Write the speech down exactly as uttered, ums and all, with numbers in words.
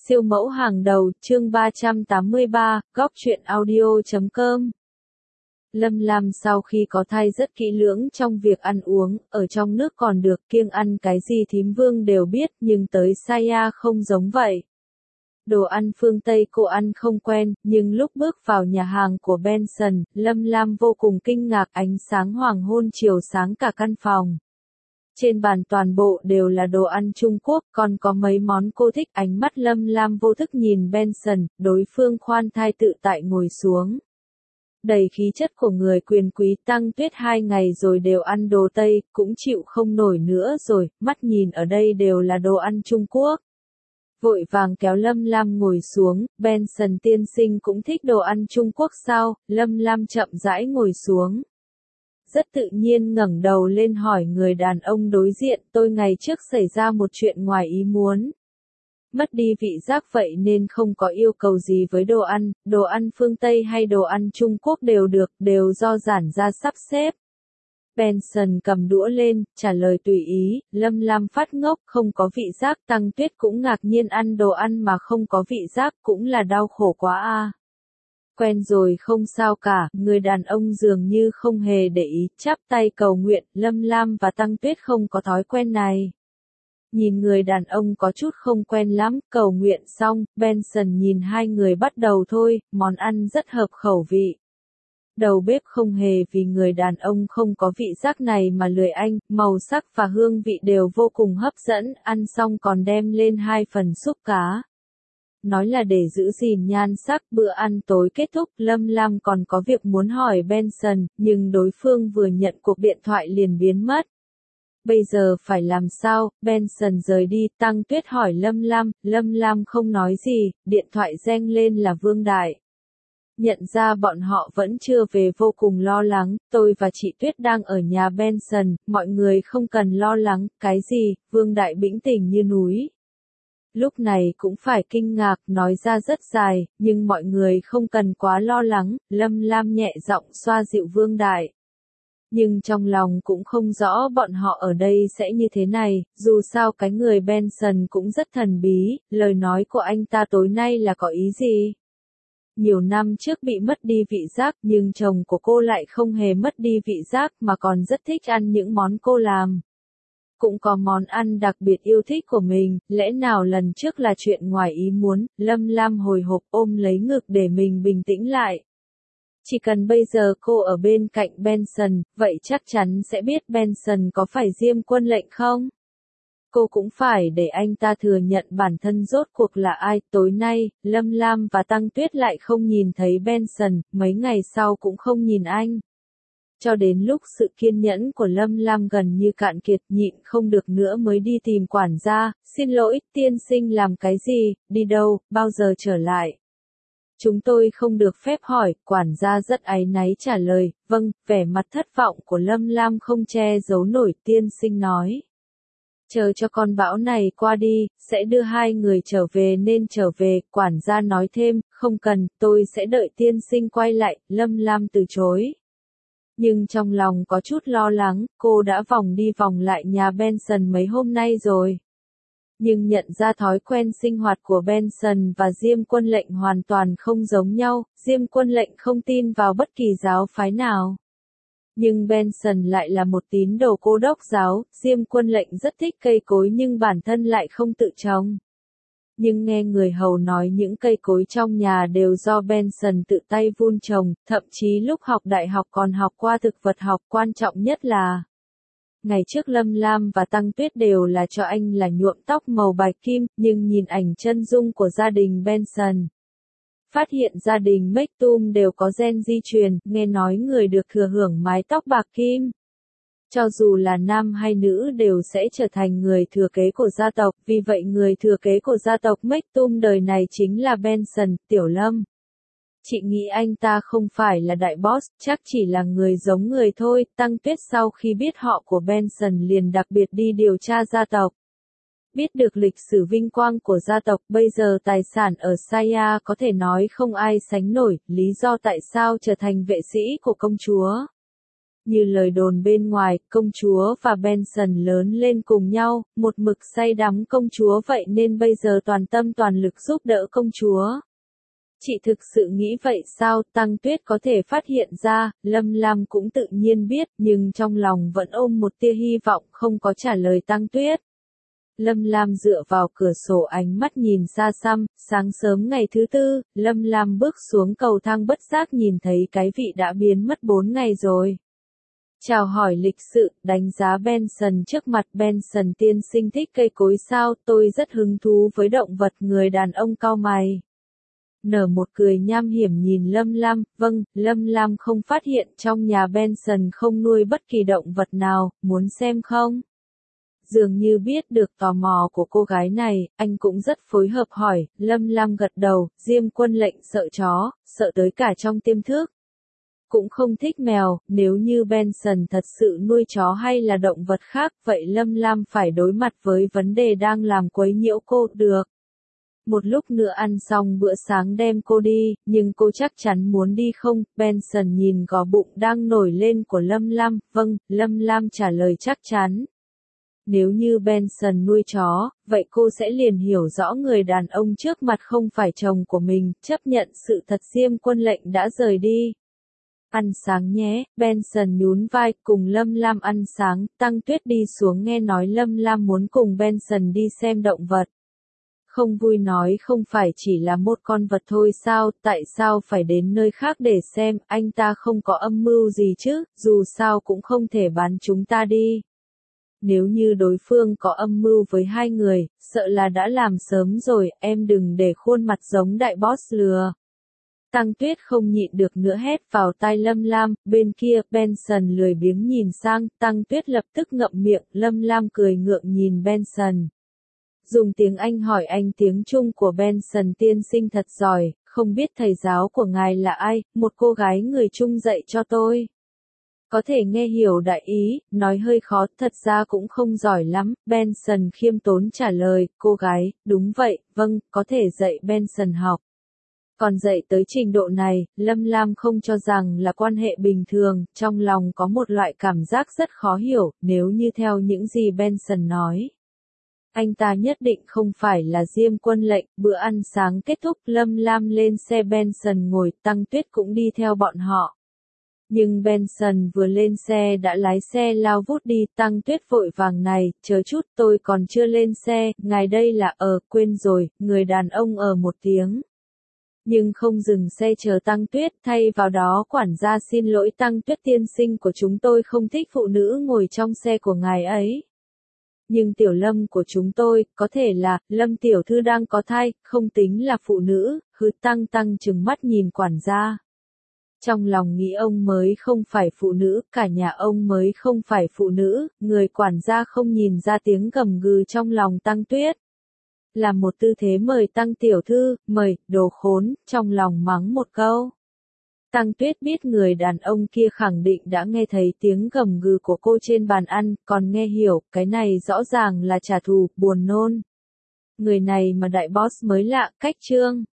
Siêu mẫu hàng đầu, chương ba trăm tám mươi ba, góc truyện audio chấm com. Lâm Lam sau khi có thai rất kỹ lưỡng trong việc ăn uống, ở trong nước còn được, kiêng ăn cái gì thím Vương đều biết, nhưng tới Saya không giống vậy. Đồ ăn phương Tây cô ăn không quen, nhưng lúc bước vào nhà hàng của Benson, Lâm Lam vô cùng kinh ngạc, ánh sáng hoàng hôn chiếu sáng cả căn phòng. Trên bàn toàn bộ đều là đồ ăn Trung Quốc, còn có mấy món cô thích. Ánh mắt Lâm Lam vô thức nhìn Benson, đối phương khoan thai tự tại ngồi xuống. Đầy khí chất của người quyền quý. Tăng Tuyết hai ngày rồi đều ăn đồ Tây, cũng chịu không nổi nữa rồi, mắt nhìn ở đây đều là đồ ăn Trung Quốc. Vội vàng kéo Lâm Lam ngồi xuống. Benson tiên sinh cũng thích đồ ăn Trung Quốc sao? Lâm Lam chậm rãi ngồi xuống. Rất tự nhiên ngẩng đầu lên hỏi người đàn ông đối diện, tôi ngày trước xảy ra một chuyện ngoài ý muốn. Mất đi vị giác vậy nên không có yêu cầu gì với đồ ăn, đồ ăn phương Tây hay đồ ăn Trung Quốc đều được, đều do giản gia sắp xếp. Benson cầm đũa lên, trả lời tùy ý. Lâm Lam phát ngốc, không có vị giác. Tăng Tuyết cũng ngạc nhiên, ăn đồ ăn mà không có vị giác cũng là đau khổ quá a. Quen rồi không sao cả, người đàn ông dường như không hề để ý, chắp tay cầu nguyện. Lâm Lam và Tăng Tuyết không có thói quen này. Nhìn người đàn ông có chút không quen lắm, cầu nguyện xong, Benson nhìn hai người bắt đầu thôi, món ăn rất hợp khẩu vị. Đầu bếp không hề vì người đàn ông không có vị giác này mà lười anh, màu sắc và hương vị đều vô cùng hấp dẫn, ăn xong còn đem lên hai phần súp cá. Nói là để giữ gìn nhan sắc. Bữa ăn tối kết thúc, Lâm Lam còn có việc muốn hỏi Benson, nhưng đối phương vừa nhận cuộc điện thoại liền biến mất. Bây giờ phải làm sao? Benson rời đi. Tăng Tuyết hỏi Lâm Lam, Lâm Lam không nói gì, điện thoại reng lên là Vương Đại. Nhận ra bọn họ vẫn chưa về vô cùng lo lắng, tôi và chị Tuyết đang ở nhà Benson, mọi người không cần lo lắng. Cái gì? Vương Đại bĩnh tỉnh như núi. Lúc này cũng phải kinh ngạc, nói ra rất dài, nhưng mọi người không cần quá lo lắng. Lâm Lam nhẹ giọng xoa dịu Vương Đại. Nhưng trong lòng cũng không rõ bọn họ ở đây sẽ như thế này, dù sao cái người Benson cũng rất thần bí, lời nói của anh ta tối nay là có ý gì? Nhiều năm trước bị mất đi vị giác, nhưng chồng của cô lại không hề mất đi vị giác mà còn rất thích ăn những món cô làm. Cũng có món ăn đặc biệt yêu thích của mình, lẽ nào lần trước là chuyện ngoài ý muốn? Lâm Lam hồi hộp ôm lấy ngực để mình bình tĩnh lại. Chỉ cần bây giờ cô ở bên cạnh Benson, vậy chắc chắn sẽ biết Benson có phải Diêm Quân lệnh không? Cô cũng phải để anh ta thừa nhận bản thân rốt cuộc là ai. Tối nay, Lâm Lam và Tăng Tuyết lại không nhìn thấy Benson, mấy ngày sau cũng không nhìn anh. Cho đến lúc sự kiên nhẫn của Lâm Lam gần như cạn kiệt, nhịn không được nữa mới đi tìm quản gia. Xin lỗi, tiên sinh làm cái gì, đi đâu, bao giờ trở lại? Chúng tôi không được phép hỏi. Quản gia rất áy náy trả lời. Vâng. Vẻ mặt thất vọng của Lâm Lam không che giấu nổi. Tiên sinh nói, chờ cho con bão này qua đi, sẽ đưa hai người trở về nên trở về. Quản gia nói thêm, không cần, tôi sẽ đợi tiên sinh quay lại. Lâm Lam từ chối. Nhưng trong lòng có chút lo lắng, cô đã vòng đi vòng lại nhà Benson mấy hôm nay rồi. Nhưng nhận ra thói quen sinh hoạt của Benson và Diêm Quân lệnh hoàn toàn không giống nhau. Diêm Quân lệnh không tin vào bất kỳ giáo phái nào. Nhưng Benson lại là một tín đồ Cô đốc giáo. Diêm Quân lệnh rất thích cây cối nhưng bản thân lại không tự trồng. Nhưng nghe người hầu nói những cây cối trong nhà đều do Benson tự tay vun trồng, thậm chí lúc học đại học còn học qua thực vật học. Quan trọng nhất là, ngày trước Lâm Lam và Tăng Tuyết đều là cho anh là nhuộm tóc màu bạch kim, nhưng nhìn ảnh chân dung của gia đình Benson, phát hiện gia đình Maktoum đều có gen di truyền, nghe nói người được thừa hưởng mái tóc bạc kim. Cho dù là nam hay nữ đều sẽ trở thành người thừa kế của gia tộc, vì vậy người thừa kế của gia tộc Maktoum đời này chính là Benson. Tiểu Lâm, chị nghĩ anh ta không phải là đại boss, chắc chỉ là người giống người thôi. Tăng Tuyết sau khi biết họ của Benson liền đặc biệt đi điều tra gia tộc. Biết được lịch sử vinh quang của gia tộc, bây giờ tài sản ở Saya có thể nói không ai sánh nổi, lý do tại sao trở thành vệ sĩ của công chúa. Như lời đồn bên ngoài, công chúa và Benson lớn lên cùng nhau, một mực say đắm công chúa vậy nên bây giờ toàn tâm toàn lực giúp đỡ công chúa. Chị thực sự nghĩ vậy sao? Tăng Tuyết có thể phát hiện ra, Lâm Lam cũng tự nhiên biết, nhưng trong lòng vẫn ôm một tia hy vọng không có trả lời Tăng Tuyết. Lâm Lam dựa vào cửa sổ ánh mắt nhìn xa xăm, sáng sớm ngày thứ tư, Lâm Lam bước xuống cầu thang bất giác nhìn thấy cái vị đã biến mất bốn ngày rồi. Chào hỏi lịch sự, đánh giá Benson trước mặt. Benson tiên sinh thích cây cối sao? Tôi rất hứng thú với động vật. Người đàn ông cau mày. Nở một cười nham hiểm nhìn Lâm Lam. Vâng, Lâm Lam không phát hiện trong nhà Benson không nuôi bất kỳ động vật nào, muốn xem không? Dường như biết được tò mò của cô gái này, anh cũng rất phối hợp hỏi. Lâm Lam gật đầu. Diêm Quân Lệnh sợ chó, sợ tới cả trong tiềm thức. Cũng không thích mèo. Nếu như Benson thật sự nuôi chó hay là động vật khác, vậy Lâm Lam phải đối mặt với vấn đề đang làm quấy nhiễu cô được. Một lúc nữa ăn xong bữa sáng đem cô đi, nhưng cô chắc chắn muốn đi không? Benson nhìn gò bụng đang nổi lên của Lâm Lam. Vâng, Lâm Lam trả lời chắc chắn. Nếu như Benson nuôi chó, vậy cô sẽ liền hiểu rõ người đàn ông trước mặt không phải chồng của mình, chấp nhận sự thật Diêm Quân Lệnh đã rời đi. Ăn sáng nhé, Benson nhún vai, cùng Lâm Lam ăn sáng. Tăng Tuyết đi xuống nghe nói Lâm Lam muốn cùng Benson đi xem động vật. Không vui nói không phải chỉ là một con vật thôi sao, tại sao phải đến nơi khác để xem, anh ta không có âm mưu gì chứ, dù sao cũng không thể bán chúng ta đi. Nếu như đối phương có âm mưu với hai người, sợ là đã làm sớm rồi, em đừng để khuôn mặt giống đại boss lừa. Tăng Tuyết không nhịn được nữa hét vào tai Lâm Lam. Bên kia, Benson lười biếng nhìn sang, Tăng Tuyết lập tức ngậm miệng. Lâm Lam cười ngượng nhìn Benson. Dùng tiếng Anh hỏi anh tiếng Trung của Benson. Tiên sinh thật giỏi, không biết thầy giáo của ngài là ai? Một cô gái người Trung dạy cho tôi. Có thể nghe hiểu đại ý, nói hơi khó, thật ra cũng không giỏi lắm. Benson khiêm tốn trả lời. Cô gái, đúng vậy, vâng, có thể dạy Benson học. Còn dạy tới trình độ này, Lâm Lam không cho rằng là quan hệ bình thường, trong lòng có một loại cảm giác rất khó hiểu, nếu như theo những gì Benson nói. Anh ta nhất định không phải là Diêm Quân Lệnh. Bữa ăn sáng kết thúc, Lâm Lam lên xe Benson ngồi, Tăng Tuyết cũng đi theo bọn họ. Nhưng Benson vừa lên xe đã lái xe lao vút đi. Tăng Tuyết vội vàng này, chờ chút, tôi còn chưa lên xe, ngài đây là, ờ, quên rồi, người đàn ông ở một tiếng. Nhưng không dừng xe chờ Tăng Tuyết, thay vào đó quản gia xin lỗi Tăng Tuyết tiên sinh của chúng tôi không thích phụ nữ ngồi trong xe của ngài ấy. Nhưng tiểu Lâm của chúng tôi, có thể là, Lâm tiểu thư đang có thai, không tính là phụ nữ. Hứ. Tăng Tăng trừng mắt nhìn quản gia. Trong lòng nghĩ ông mới không phải phụ nữ, cả nhà ông mới không phải phụ nữ, người quản gia không nhìn ra tiếng gầm gừ trong lòng Tăng Tuyết. Là một tư thế mời Tăng tiểu thư, mời, đồ khốn, trong lòng mắng một câu. Tăng Tuyết biết người đàn ông kia khẳng định đã nghe thấy tiếng gầm gừ của cô trên bàn ăn, còn nghe hiểu, cái này rõ ràng là trả thù, buồn nôn. Người này mà đại boss mới lạ, cách trương.